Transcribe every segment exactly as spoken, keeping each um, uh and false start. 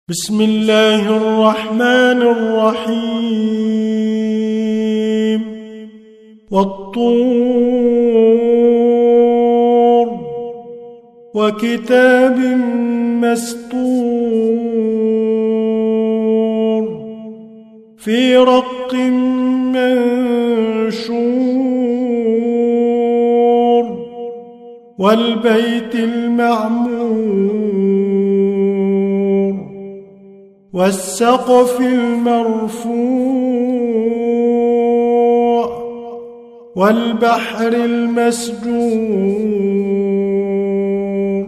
بسم الله الرحمن الرحيم والطور وكتاب مسطور في رق منشور والبيت المعمور والسقف المرفوع والبحر المسجور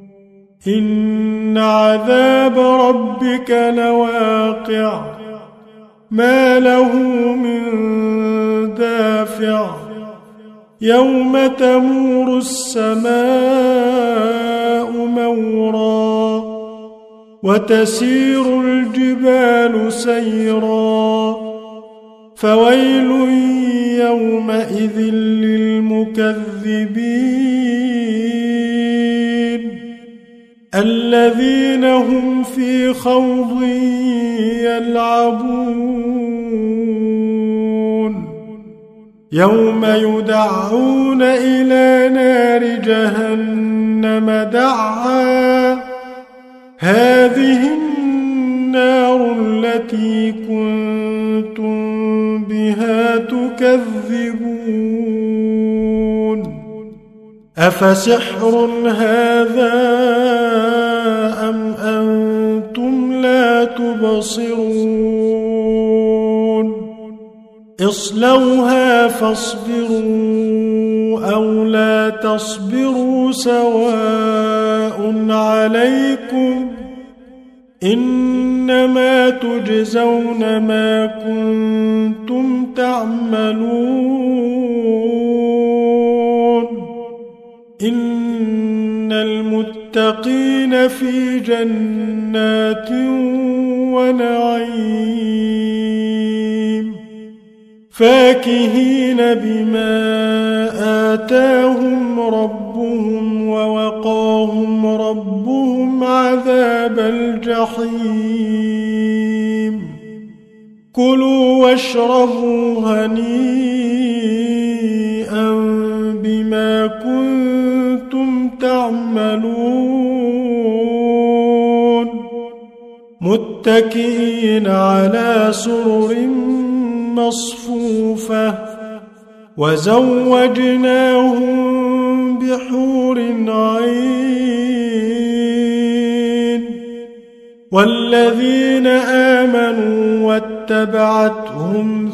إن عذاب ربك لواقع ما له من دافع يوم تمور السماء مورا وتسير الجبال سيرا فويل يومئذ للمكذبين الذين هم في خوض يلعبون يوم يدعون إلى نار جهنم دعا هذه النار التي كنتم بها تكذبون أفسحر هذا أم أنتم لا تبصرون اصلوها فاصبروا أو لا تصبروا سواء عليكم إنما تجزون ما كنتم تعملون إن المتقين في جنات ونعيم فاكهين بما آتاهم ربهم ووقاهم ربهم عذاب الجحيم كلوا واشربوا هنيئا بما كنتم تعملون متكئين على سرر مصفوفة وزوجناهم بحور عين والذين آمنوا واتبعتهم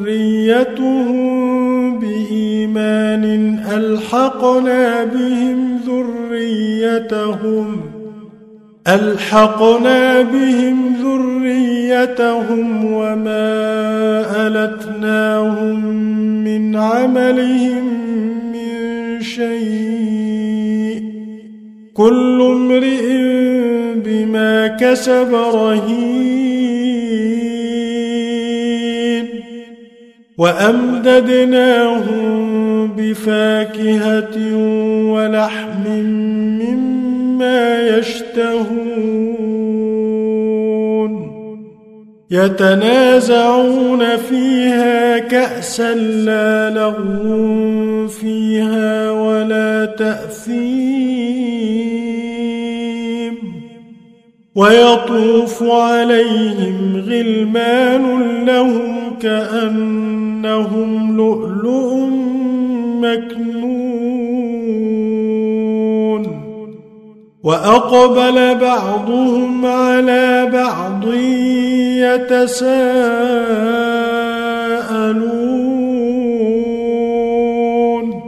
ذريتهم بإيمان ألحقنا بهم ذريتهم ألحقنا بهم ذريتهم وما ألتناهم من عملهم من شيء كل امرئ بما كسب رهين وأمددناهم بفاكهة ولحم مما يشتهون يتنازعون فيها كأسا لا لغو فيها ولا تأثيم ويطوف عليهم غلمان لهم كأنهم لؤلؤ مكنون وأقبل بعضهم على بعض يتساءلون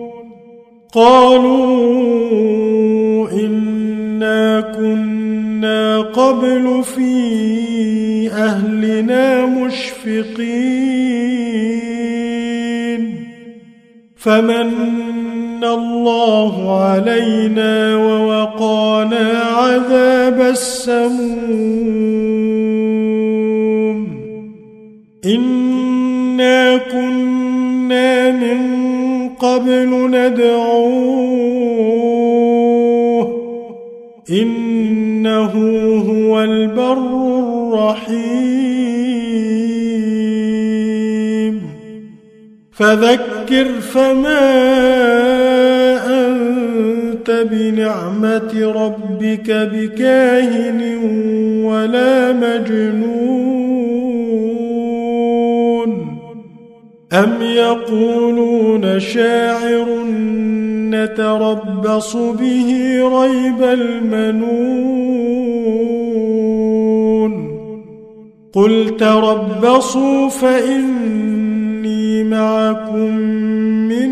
قالوا إنا كنا قبل في أهلنا مشفقين فمن الله علينا ووقانا عذاب السموم إنا كنا من قبل ندعوه إنه إنه هو البر الرحيم فذكر فما أنت بنعمة ربك بكاهن ولا مجنون أم يقولون شاعر نتربص به ريب المنون قل تربصوا فإني معكم من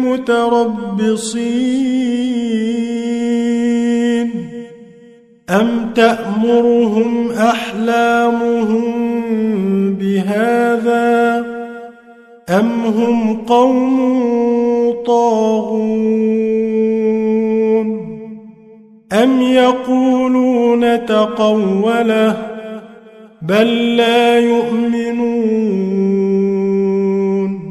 المتربصين أم تأمرهم أحلامهم بهذا أم هم قوم طاغون أم يقولون تقوله بل لا يؤمنون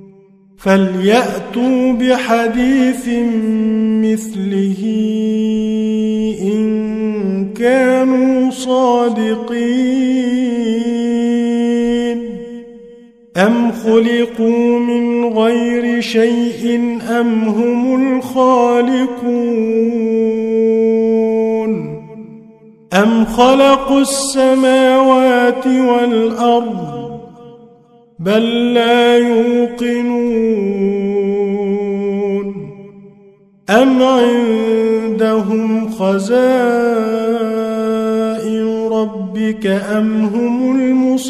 فليأتوا بحديث مثله إن كانوا صادقين أم خلقوا من غير شيء أم هم الخالقون أم خلقوا السماوات والأرض بل لا يوقنون أم عندهم خزائن ربك أم هم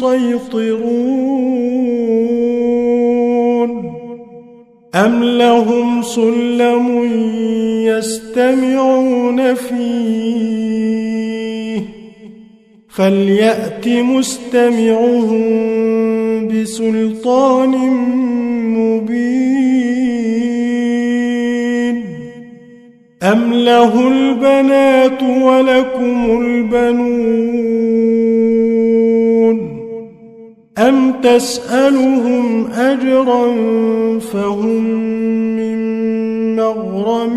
المسيطرون أم لهم سلم يستمعون فيه فليأت مستمعهم بسلطان مبين أم له البنات ولكم البنون أم تسألهم أجرا فهم من مغرم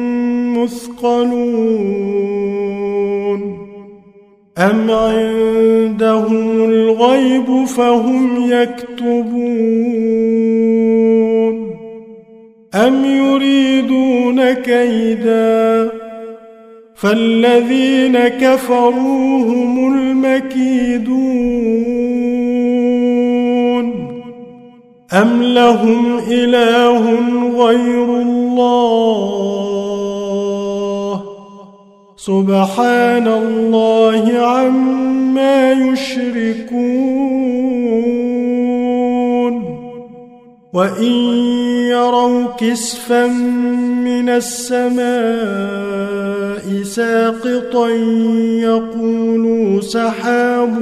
مثقلون أم عندهم الغيب فهم يكتبون أم يريدون كيدا فالذين كفروا هم المكيدون أم لهم إله غير الله سبحان الله عما يشركون وإن يروا كسفا من السماء ساقطا يقولوا سحاب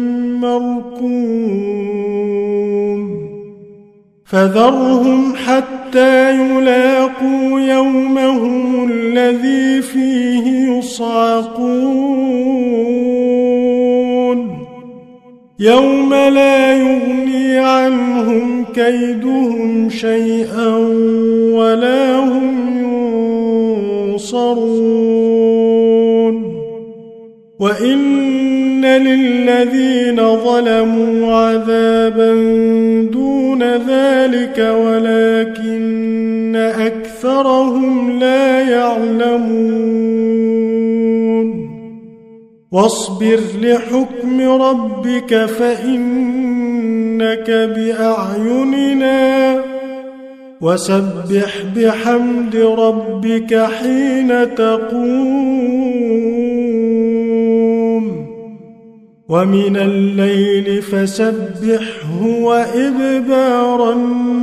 مركوم فذرهم حتى يلاقوا يومهم الذي فيه يصعقون يوم لا يغني عنهم كيدهم شيئا ولا هم ينصرون وإن للذين ظلموا عذابا دون ذلك ولكن أكثرهم لا يعلمون واصبر لحكم ربك فإنك بأعيننا وسبح بحمد ربك حين تقوم ومن الليل فسبحه وإدبار النجوم